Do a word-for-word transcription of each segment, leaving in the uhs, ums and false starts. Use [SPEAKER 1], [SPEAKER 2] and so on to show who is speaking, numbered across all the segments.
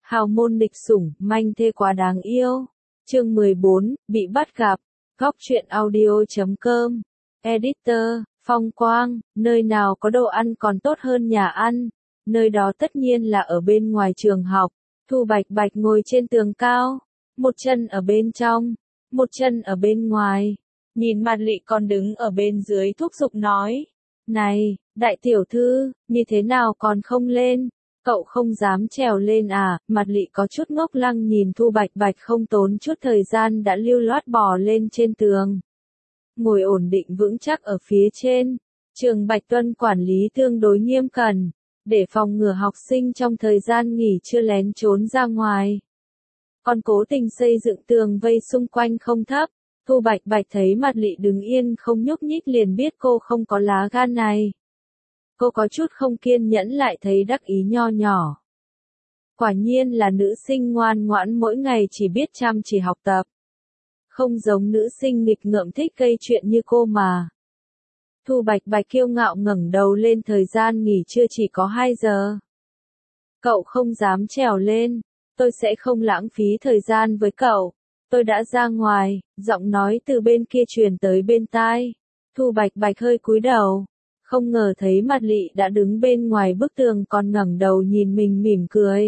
[SPEAKER 1] Hào môn địch sủng, manh thê quá đáng yêu. Chương mười bốn, bị bắt gặp. Góc truyện audio chấm com. Editor, Phong Quang, nơi nào có đồ ăn còn tốt hơn nhà ăn. Nơi đó tất nhiên là ở bên ngoài trường học. Thu Bạch Bạch ngồi trên tường cao. Một chân ở bên trong, một chân ở bên ngoài. Nhìn Mạt Lị còn đứng ở bên dưới thúc giục nói. Này, đại tiểu thư, như thế nào còn không lên? Cậu không dám trèo lên à? Mạt Lị có chút ngốc lăng nhìn Thu Bạch Bạch không tốn chút thời gian đã lưu loát bò lên trên tường. Ngồi ổn định vững chắc ở phía trên. Trường Bạch Tuân quản lý tương đối nghiêm cẩn, để phòng ngừa học sinh trong thời gian nghỉ trưa lén trốn ra ngoài. Còn cố tình xây dựng tường vây xung quanh không thấp. Thu Bạch Bạch thấy Mạt Lị đứng yên không nhúc nhích liền biết cô không có lá gan này. Cô có chút không kiên nhẫn lại thấy đắc ý nho nhỏ. Quả nhiên là nữ sinh ngoan ngoãn mỗi ngày chỉ biết chăm chỉ học tập. Không giống nữ sinh nghịch ngợm thích gây chuyện như cô mà. Thu Bạch Bạch kiêu ngạo ngẩng đầu lên, thời gian nghỉ trưa chỉ có hai giờ. Cậu không dám trèo lên, tôi sẽ không lãng phí thời gian với cậu. Tôi đã ra ngoài, giọng nói từ bên kia truyền tới bên tai. Thu Bạch Bạch hơi cúi đầu, không ngờ thấy Mạt Lị đã đứng bên ngoài bức tường còn ngẩng đầu nhìn mình mỉm cười.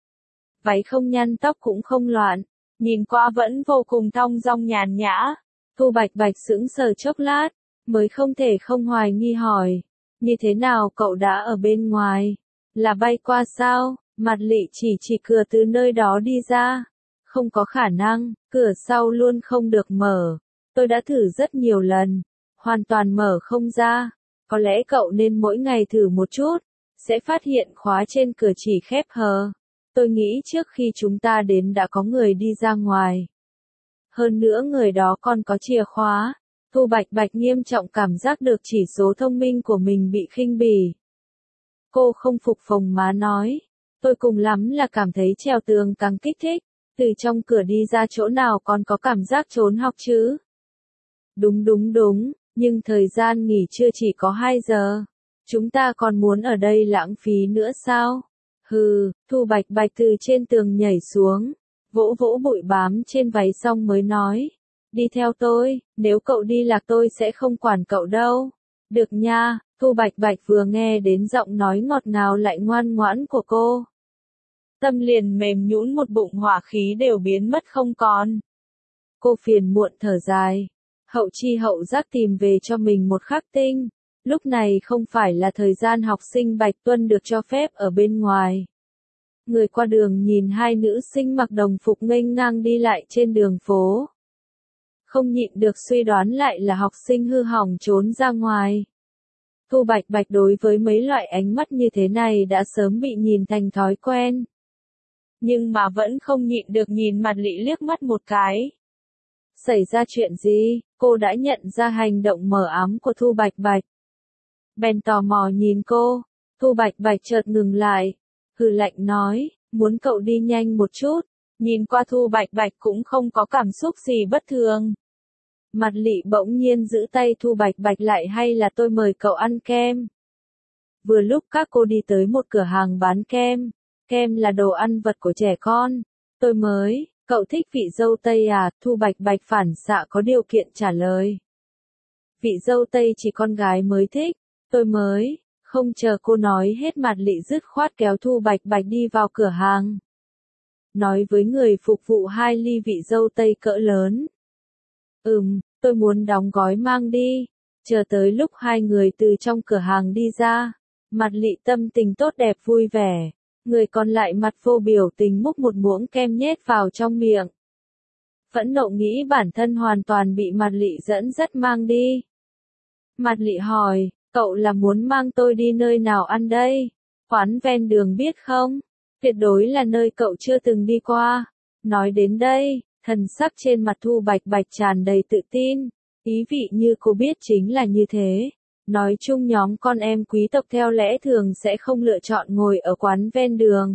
[SPEAKER 1] Váy không nhăn, tóc cũng không loạn, nhìn qua vẫn vô cùng thong dong nhàn nhã. Thu Bạch Bạch sững sờ chốc lát, mới không thể không hoài nghi hỏi. Như thế nào cậu đã ở bên ngoài? Là bay qua sao? Mạt Lị chỉ chỉ cửa từ nơi đó đi ra. Không có khả năng, cửa sau luôn không được mở. Tôi đã thử rất nhiều lần, hoàn toàn mở không ra. Có lẽ cậu nên mỗi ngày thử một chút, sẽ phát hiện khóa trên cửa chỉ khép hờ. Tôi nghĩ trước khi chúng ta đến đã có người đi ra ngoài. Hơn nữa người đó còn có chìa khóa. Thu Bạch Bạch nghiêm trọng cảm giác được chỉ số thông minh của mình bị khinh bỉ. Cô không phục phồng má nói. Tôi cùng lắm là cảm thấy trèo tường càng kích thích. Từ trong cửa đi ra chỗ nào còn có cảm giác trốn học chứ? Đúng đúng đúng, nhưng thời gian nghỉ trưa chỉ có hai giờ. Chúng ta còn muốn ở đây lãng phí nữa sao? Hừ, Thu Bạch Bạch từ trên tường nhảy xuống, vỗ vỗ bụi bám trên váy xong mới nói. Đi theo tôi, nếu cậu đi lạc tôi sẽ không quản cậu đâu. Được nha, Thu Bạch Bạch vừa nghe đến giọng nói ngọt ngào lại ngoan ngoãn của cô. Tâm liền mềm nhũn, một bụng hỏa khí đều biến mất không còn. Cô phiền muộn thở dài. Hậu chi hậu giác tìm về cho mình một khắc tinh. Lúc này không phải là thời gian học sinh Bạch Tuân được cho phép ở bên ngoài. Người qua đường nhìn hai nữ sinh mặc đồng phục nghênh ngang đi lại trên đường phố. Không nhịn được suy đoán lại là học sinh hư hỏng trốn ra ngoài. Thu Bạch Bạch đối với mấy loại ánh mắt như thế này đã sớm bị nhìn thành thói quen. Nhưng mà vẫn không nhịn được nhìn Mạt Lị liếc mắt một cái. Xảy ra chuyện gì? Cô đã nhận ra hành động mờ ám của Thu Bạch Bạch. Bèn tò mò nhìn cô. Thu Bạch Bạch chợt ngừng lại. Hừ lạnh nói, muốn cậu đi nhanh một chút. Nhìn qua Thu Bạch Bạch cũng không có cảm xúc gì bất thường. Mạt Lị bỗng nhiên giữ tay Thu Bạch Bạch lại, hay là tôi mời cậu ăn kem? Vừa lúc các cô đi tới một cửa hàng bán kem. Kem là đồ ăn vật của trẻ con. Tôi mới, cậu thích vị dâu tây à? Thu Bạch Bạch phản xạ có điều kiện trả lời. Vị dâu tây chỉ con gái mới thích. Tôi mới, không chờ cô nói hết Mạt Lị dứt khoát kéo Thu Bạch Bạch đi vào cửa hàng. Nói với người phục vụ hai ly vị dâu tây cỡ lớn. Ừm, tôi muốn đóng gói mang đi. Chờ tới lúc hai người từ trong cửa hàng đi ra, Mạt Lị tâm tình tốt đẹp vui vẻ. Người còn lại mặt vô biểu tình múc một muỗng kem nhét vào trong miệng. Phẫn nộ nghĩ bản thân hoàn toàn bị Mạt Lị dẫn dắt mang đi. Mạt Lị hỏi, cậu là muốn mang tôi đi nơi nào ăn đây? Quán ven đường biết không? Tuyệt đối là nơi cậu chưa từng đi qua. Nói đến đây, thần sắc trên mặt Thu Bạch Bạch tràn đầy tự tin. Ý vị như cô biết chính là như thế. Nói chung nhóm con em quý tộc theo lẽ thường sẽ không lựa chọn ngồi ở quán ven đường.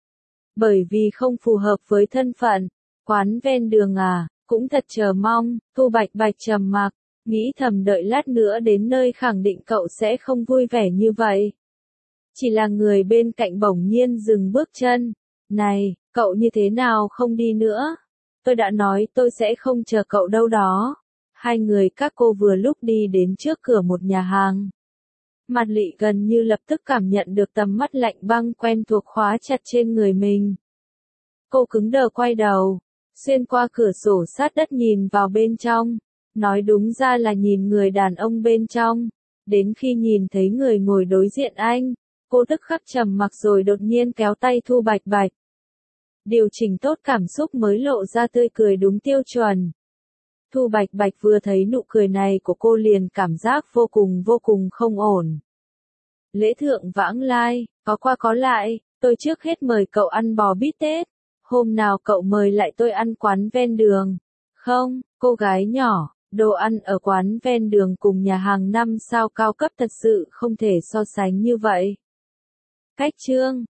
[SPEAKER 1] Bởi vì không phù hợp với thân phận. Quán ven đường à, cũng thật chờ mong. Thu Bạch Bạch trầm mặc, nghĩ thầm đợi lát nữa đến nơi khẳng định cậu sẽ không vui vẻ như vậy. Chỉ là người bên cạnh bỗng nhiên dừng bước chân. Này, cậu như thế nào không đi nữa? Tôi đã nói tôi sẽ không chờ cậu đâu đó. Hai người các cô vừa lúc đi đến trước cửa một nhà hàng. Mặt Lị gần như lập tức cảm nhận được tầm mắt lạnh băng quen thuộc khóa chặt trên người mình. Cô cứng đờ quay đầu, xuyên qua cửa sổ sát đất nhìn vào bên trong. Nói đúng ra là nhìn người đàn ông bên trong. Đến khi nhìn thấy người ngồi đối diện anh, cô tức khắc trầm mặc rồi đột nhiên kéo tay Thu Bạch Bạch. Điều chỉnh tốt cảm xúc mới lộ ra tươi cười đúng tiêu chuẩn. Thu Bạch Bạch vừa thấy nụ cười này của cô liền cảm giác vô cùng vô cùng không ổn. Lễ thượng vãng lai, có qua có lại, tôi trước hết mời cậu ăn bò bít tết. Hôm nào cậu mời lại tôi ăn quán ven đường. Không, cô gái nhỏ, đồ ăn ở quán ven đường cùng nhà hàng năm sao cao cấp thật sự không thể so sánh như vậy. Cách chương